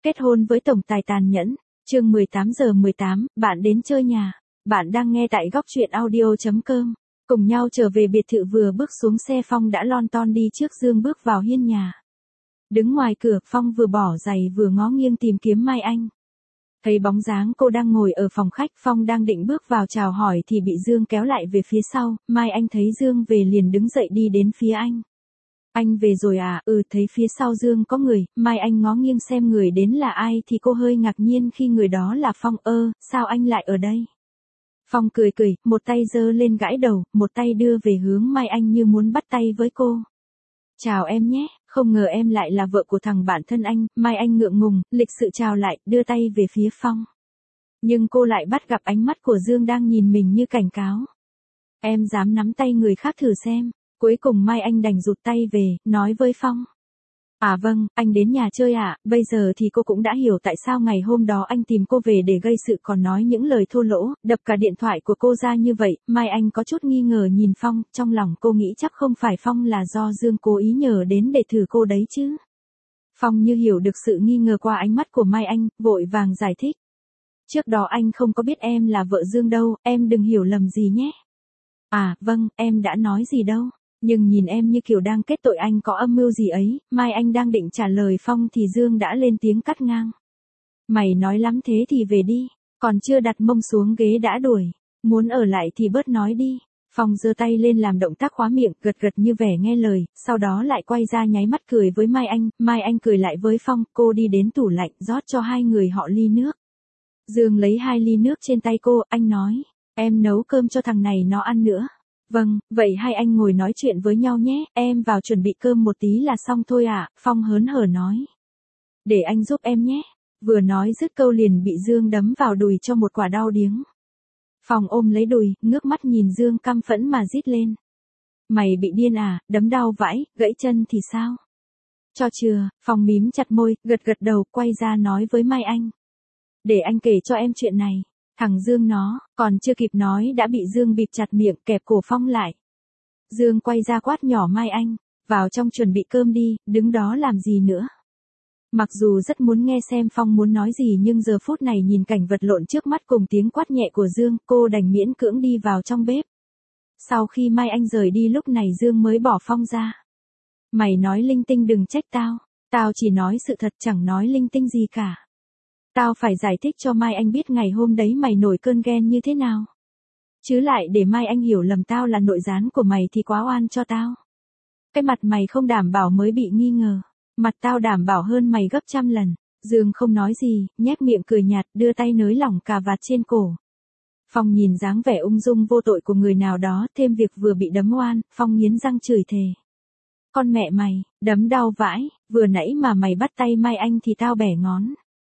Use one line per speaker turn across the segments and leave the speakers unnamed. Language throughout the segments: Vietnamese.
Kết hôn với tổng tài tàn nhẫn, chương 18:18, bạn đến chơi nhà. Bạn đang nghe tại góc truyện audio.com. Cùng nhau trở về biệt thự, vừa bước xuống xe Phong đã lon ton đi trước Dương bước vào hiên nhà. Đứng ngoài cửa, Phong vừa bỏ giày vừa ngó nghiêng tìm kiếm Mai Anh. Thấy bóng dáng cô đang ngồi ở phòng khách, Phong đang định bước vào chào hỏi thì bị Dương kéo lại về phía sau. Mai Anh thấy Dương về liền đứng dậy đi đến phía anh. Anh về rồi à? Thấy phía sau Dương có người. Mai Anh ngó nghiêng xem người đến là ai thì cô hơi ngạc nhiên khi người đó là Phong. Sao anh lại ở đây? Phong cười, một tay giơ lên gãi đầu, một tay đưa về hướng Mai Anh như muốn bắt tay với cô. Chào em nhé, không ngờ em lại là vợ của thằng bạn thân anh. Mai Anh ngượng ngùng, lịch sự chào lại, đưa tay về phía Phong. Nhưng cô lại bắt gặp ánh mắt của Dương đang nhìn mình như cảnh cáo. Em dám nắm tay người khác thử xem. Cuối cùng Mai Anh đành rụt tay về, nói với Phong. À vâng, anh đến nhà chơi à? Bây giờ thì cô cũng đã hiểu tại sao ngày hôm đó anh tìm cô về để gây sự, còn nói những lời thô lỗ, đập cả điện thoại của cô ra như vậy. Mai Anh có chút nghi ngờ nhìn Phong, trong lòng cô nghĩ chắc không phải Phong là do Dương cố ý nhờ đến để thử cô đấy chứ. Phong như hiểu được sự nghi ngờ qua ánh mắt của Mai Anh, vội vàng giải thích. Trước đó anh không có biết em là vợ Dương đâu, em đừng hiểu lầm gì nhé. À vâng, em đã nói gì đâu. Nhưng nhìn em như kiểu đang kết tội anh có âm mưu gì ấy. Mai Anh đang định trả lời Phong thì Dương đã lên tiếng cắt ngang. Mày nói lắm thế thì về đi, còn chưa đặt mông xuống ghế đã đuổi. Muốn ở lại thì bớt nói đi. Phong giơ tay lên làm động tác khóa miệng, gật như vẻ nghe lời, sau đó lại quay ra nháy mắt cười với Mai Anh. Mai Anh cười lại với Phong, cô đi đến tủ lạnh rót cho hai người họ ly nước. Dương lấy 2 ly nước trên tay cô, anh nói, em nấu cơm cho thằng này nó ăn nữa. Vâng, vậy hai anh ngồi nói chuyện với nhau nhé, em vào chuẩn bị cơm một tí là xong thôi ạ. Phong hớn hở nói. Để anh giúp em nhé. Vừa nói dứt câu liền bị Dương đấm vào đùi cho một quả đau điếng. Phong ôm lấy đùi, ngước mắt nhìn Dương căm phẫn mà rít lên. Mày bị điên à, đấm đau vãi, gãy chân thì sao? Cho chưa? Phong mím chặt môi, gật đầu, quay ra nói với Mai Anh. Để anh kể cho em chuyện này. Thằng Dương nó, còn chưa kịp nói đã bị Dương bịt chặt miệng, kẹp cổ Phong lại. Dương quay ra quát nhỏ Mai Anh, vào trong chuẩn bị cơm đi, đứng đó làm gì nữa. Mặc dù rất muốn nghe xem Phong muốn nói gì nhưng giờ phút này nhìn cảnh vật lộn trước mắt cùng tiếng quát nhẹ của Dương, cô đành miễn cưỡng đi vào trong bếp. Sau khi Mai Anh rời đi lúc này Dương mới bỏ Phong ra. Mày nói linh tinh đừng trách tao, tao chỉ nói sự thật chẳng nói linh tinh gì cả. Tao phải giải thích cho Mai Anh biết ngày hôm đấy mày nổi cơn ghen như thế nào. Chứ lại để Mai Anh hiểu lầm tao là nội gián của mày thì quá oan cho tao. Cái mặt mày không đảm bảo mới bị nghi ngờ. Mặt tao đảm bảo hơn mày gấp trăm lần. Dương không nói gì, nhếch miệng cười nhạt, đưa tay nới lỏng cà vạt trên cổ. Phong nhìn dáng vẻ ung dung vô tội của người nào đó, thêm việc vừa bị đấm oan, Phong nghiến răng chửi thề. Con mẹ mày, đấm đau vãi, vừa nãy mà mày bắt tay Mai Anh thì tao bẻ ngón.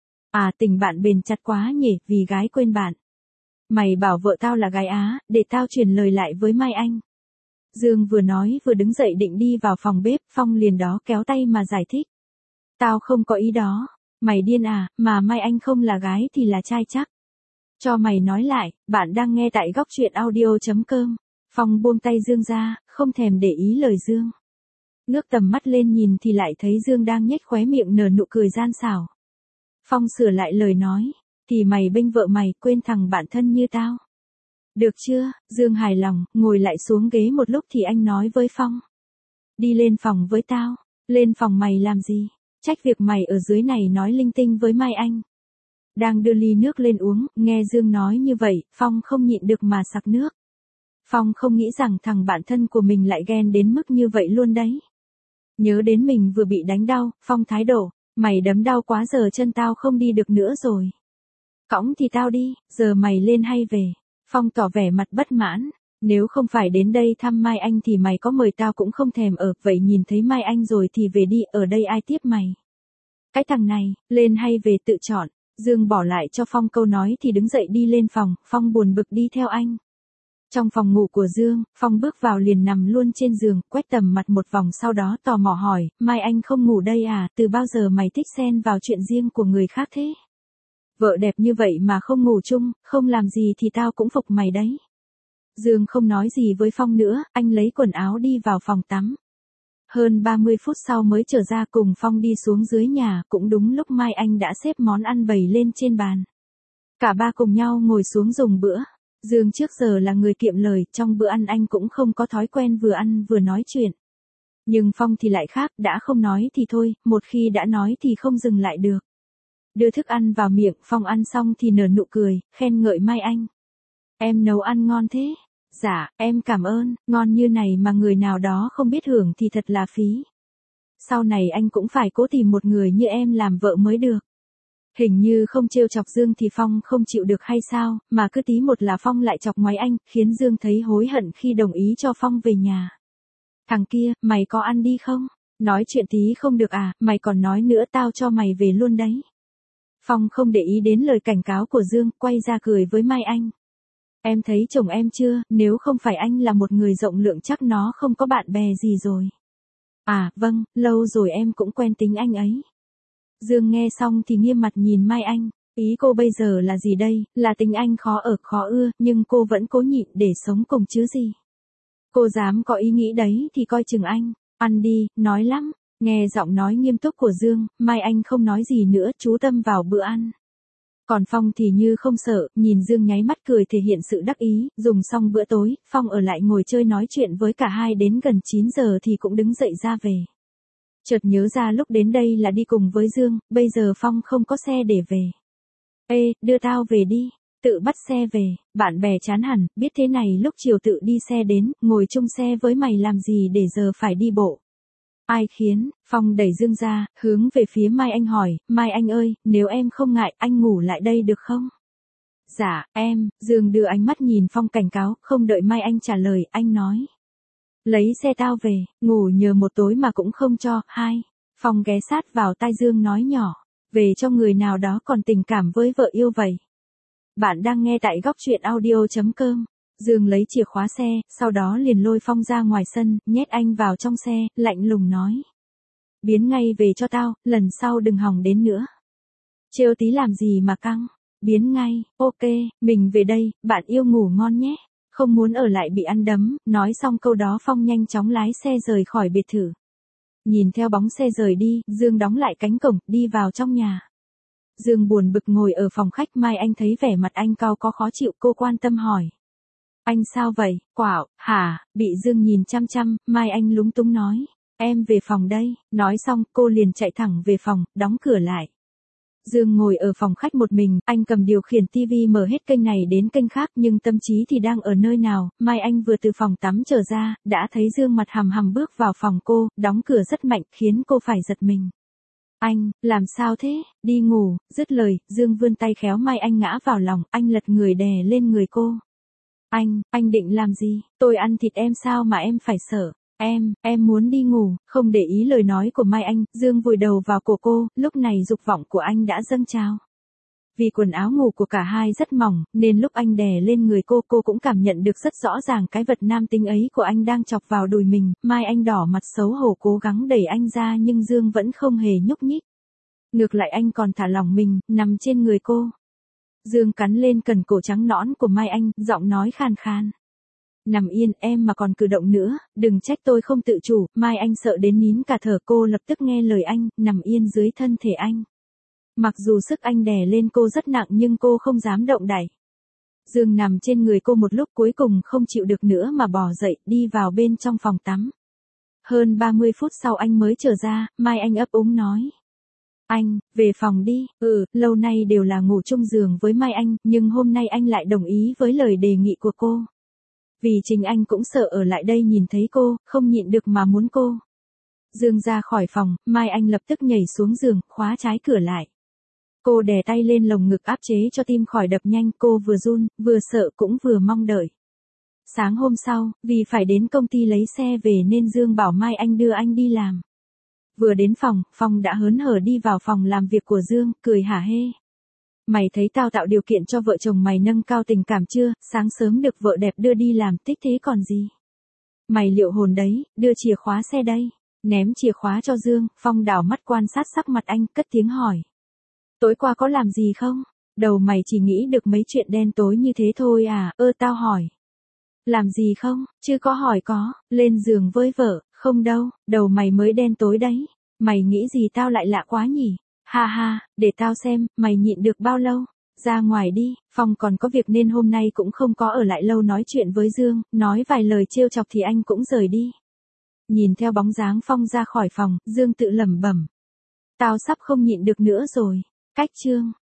À tình bạn bền chặt quá nhỉ, vì gái quên bạn. Mày bảo vợ tao là gái Á, để tao truyền lời lại với Mai Anh. Dương vừa nói vừa đứng dậy định đi vào phòng bếp, Phong liền đó kéo tay mà giải thích. Tao không có ý đó, mày điên à, mà Mai Anh không là gái thì là trai chắc. Cho mày nói lại, bạn đang nghe tại góc truyện audio.com. Phong buông tay Dương ra, không thèm để ý lời Dương. Ngước tầm mắt lên nhìn thì lại thấy Dương đang nhếch khóe miệng nở nụ cười gian xảo. Phong sửa lại lời nói, thì mày bênh vợ mày, quên thằng bạn thân như tao. Được chưa? Dương hài lòng, ngồi lại xuống ghế một lúc thì anh nói với Phong. Đi lên phòng với tao. Lên phòng mày làm gì? Trách việc mày ở dưới này nói linh tinh với Mai Anh. Đang đưa ly nước lên uống, nghe Dương nói như vậy, Phong không nhịn được mà sặc nước. Phong không nghĩ rằng thằng bạn thân của mình lại ghen đến mức như vậy luôn đấy. Nhớ đến mình vừa bị đánh đau, Phong thái độ. Mày đấm đau quá giờ chân tao không đi được nữa rồi. Cõng thì tao đi, giờ mày lên hay về? Phong tỏ vẻ mặt bất mãn. Nếu không phải đến đây thăm Mai Anh thì mày có mời tao cũng không thèm ở, vậy nhìn thấy Mai Anh rồi thì về đi, ở đây ai tiếp mày? Cái thằng này, lên hay về tự chọn. Dương bỏ lại cho Phong câu nói thì đứng dậy đi lên phòng, Phong buồn bực đi theo anh. Trong phòng ngủ của Dương, Phong bước vào liền nằm luôn trên giường, quét tầm mặt một vòng sau đó tò mò hỏi, Mai Anh không ngủ đây à, từ bao giờ mày thích xen vào chuyện riêng của người khác thế? Vợ đẹp như vậy mà không ngủ chung, không làm gì thì tao cũng phục mày đấy. Dương không nói gì với Phong nữa, anh lấy quần áo đi vào phòng tắm. Hơn 30 phút sau mới trở ra cùng Phong đi xuống dưới nhà, cũng đúng lúc Mai Anh đã xếp món ăn bày lên trên bàn. Cả ba cùng nhau ngồi xuống dùng bữa. Dương trước giờ là người kiệm lời, trong bữa ăn anh cũng không có thói quen vừa ăn vừa nói chuyện. Nhưng Phong thì lại khác, đã không nói thì thôi, một khi đã nói thì không dừng lại được. Đưa thức ăn vào miệng, Phong ăn xong thì nở nụ cười, khen ngợi Mai Anh. Em nấu ăn ngon thế. Dạ, em cảm ơn, ngon như này mà người nào đó không biết hưởng thì thật là phí. Sau này anh cũng phải cố tìm một người như em làm vợ mới được. Hình như không trêu chọc Dương thì Phong không chịu được hay sao, mà cứ tí một là Phong lại chọc ngoáy anh, khiến Dương thấy hối hận khi đồng ý cho Phong về nhà. Thằng kia, mày có ăn đi không? Nói chuyện tí không được à, mày còn nói nữa tao cho mày về luôn đấy. Phong không để ý đến lời cảnh cáo của Dương, quay ra cười với Mai Anh. Em thấy chồng em chưa, nếu không phải anh là một người rộng lượng chắc nó không có bạn bè gì rồi. À, vâng, lâu rồi em cũng quen tính anh ấy. Dương nghe xong thì nghiêm mặt nhìn Mai Anh, ý cô bây giờ là gì đây, là tính anh khó ở khó ưa, nhưng cô vẫn cố nhịn để sống cùng chứ gì. Cô dám có ý nghĩ đấy thì coi chừng anh, ăn đi, nói lắm. Nghe giọng nói nghiêm túc của Dương, Mai Anh không nói gì nữa, chú tâm vào bữa ăn. Còn Phong thì như không sợ, nhìn Dương nháy mắt cười thể hiện sự đắc ý, dùng xong bữa tối, Phong ở lại ngồi chơi nói chuyện với cả hai đến gần 9 giờ thì cũng đứng dậy ra về. Chợt nhớ ra lúc đến đây là đi cùng với Dương, bây giờ Phong không có xe để về. Ê, đưa tao về đi, tự bắt xe về, bạn bè chán hẳn, biết thế này lúc chiều tự đi xe đến, ngồi chung xe với mày làm gì để giờ phải đi bộ. Ai khiến, Phong đẩy Dương ra, hướng về phía Mai Anh hỏi, Mai Anh ơi, nếu em không ngại, anh ngủ lại đây được không? Dạ, em, Dương đưa ánh mắt nhìn Phong cảnh cáo, không đợi Mai Anh trả lời, anh nói. Lấy xe tao về, ngủ nhờ một tối mà cũng không cho, hai. Phong ghé sát vào tai Dương nói nhỏ, về cho người nào đó còn tình cảm với vợ yêu vậy. Bạn đang nghe tại góc truyện audio.com. Dương lấy chìa khóa xe, sau đó liền lôi Phong ra ngoài sân, nhét anh vào trong xe, lạnh lùng nói. Biến ngay về cho tao, lần sau đừng hòng đến nữa. Trêu tí làm gì mà căng, biến ngay, ok, mình về đây, bạn yêu ngủ ngon nhé. Không muốn ở lại bị ăn đấm, nói xong câu đó Phong nhanh chóng lái xe rời khỏi biệt thự. Nhìn theo bóng xe rời đi, Dương đóng lại cánh cổng, đi vào trong nhà. Dương buồn bực ngồi ở phòng khách, Mai Anh thấy vẻ mặt anh cau có khó chịu, cô quan tâm hỏi. Anh sao vậy, Quảo, hả, bị Dương nhìn chăm chăm, Mai Anh lúng túng nói. Em về phòng đây, nói xong cô liền chạy thẳng về phòng, đóng cửa lại. Dương ngồi ở phòng khách một mình, anh cầm điều khiển tivi mở hết kênh này đến kênh khác nhưng tâm trí thì đang ở nơi nào, Mai Anh vừa từ phòng tắm trở ra, đã thấy Dương mặt hằm hằm bước vào phòng cô, đóng cửa rất mạnh khiến cô phải giật mình. Anh, làm sao thế, đi ngủ, dứt lời, Dương vươn tay khéo Mai Anh ngã vào lòng, anh lật người đè lên người cô. Anh định làm gì, tôi ăn thịt em sao mà em phải sợ. Em muốn đi ngủ, không để ý lời nói của Mai Anh, Dương vùi đầu vào cổ cô, lúc này dục vọng của anh đã dâng trào. Vì quần áo ngủ của cả hai rất mỏng, nên lúc anh đè lên người cô cũng cảm nhận được rất rõ ràng cái vật nam tính ấy của anh đang chọc vào đùi mình, Mai Anh đỏ mặt xấu hổ cố gắng đẩy anh ra nhưng Dương vẫn không hề nhúc nhích. Ngược lại anh còn thả lỏng mình, nằm trên người cô. Dương cắn lên cần cổ trắng nõn của Mai Anh, giọng nói khàn khàn. Nằm yên, em mà còn cử động nữa, đừng trách tôi không tự chủ, Mai Anh sợ đến nín cả thở, cô lập tức nghe lời anh, nằm yên dưới thân thể anh. Mặc dù sức anh đè lên cô rất nặng nhưng cô không dám động đậy. Dương nằm trên người cô một lúc cuối cùng không chịu được nữa mà bò dậy, đi vào bên trong phòng tắm. Hơn 30 phút sau anh mới trở ra, Mai Anh ấp úng nói. Anh, về phòng đi, lâu nay đều là ngủ chung giường với Mai Anh, nhưng hôm nay anh lại đồng ý với lời đề nghị của cô. Vì chính anh cũng sợ ở lại đây nhìn thấy cô, không nhịn được mà muốn cô. Dương ra khỏi phòng, Mai Anh lập tức nhảy xuống giường, khóa trái cửa lại. Cô đè tay lên lồng ngực áp chế cho tim khỏi đập nhanh, cô vừa run, vừa sợ cũng vừa mong đợi. Sáng hôm sau, vì phải đến công ty lấy xe về nên Dương bảo Mai Anh đưa anh đi làm. Vừa đến phòng, Phong đã hớn hở đi vào phòng làm việc của Dương, cười hả hê. Mày thấy tao tạo điều kiện cho vợ chồng mày nâng cao tình cảm chưa, sáng sớm được vợ đẹp đưa đi làm thích thế còn gì. Mày liệu hồn đấy, đưa chìa khóa xe đây. Ném chìa khóa cho Dương, Phong đảo mắt quan sát sắc mặt anh, cất tiếng hỏi. Tối qua có làm gì không? Đầu mày chỉ nghĩ được mấy chuyện đen tối như thế thôi à, tao hỏi. Làm gì không, chứ có hỏi có, lên giường với vợ, Không đâu, đầu mày mới đen tối đấy. Mày nghĩ gì tao lại lạ quá nhỉ? Ha ha, để tao xem, mày nhịn được bao lâu? Ra ngoài đi, Phong còn có việc nên hôm nay cũng không có ở lại lâu nói chuyện với Dương, nói vài lời trêu chọc thì anh cũng rời đi. Nhìn theo bóng dáng Phong ra khỏi phòng, Dương tự lẩm bẩm. Tao sắp không nhịn được nữa rồi. Cách chương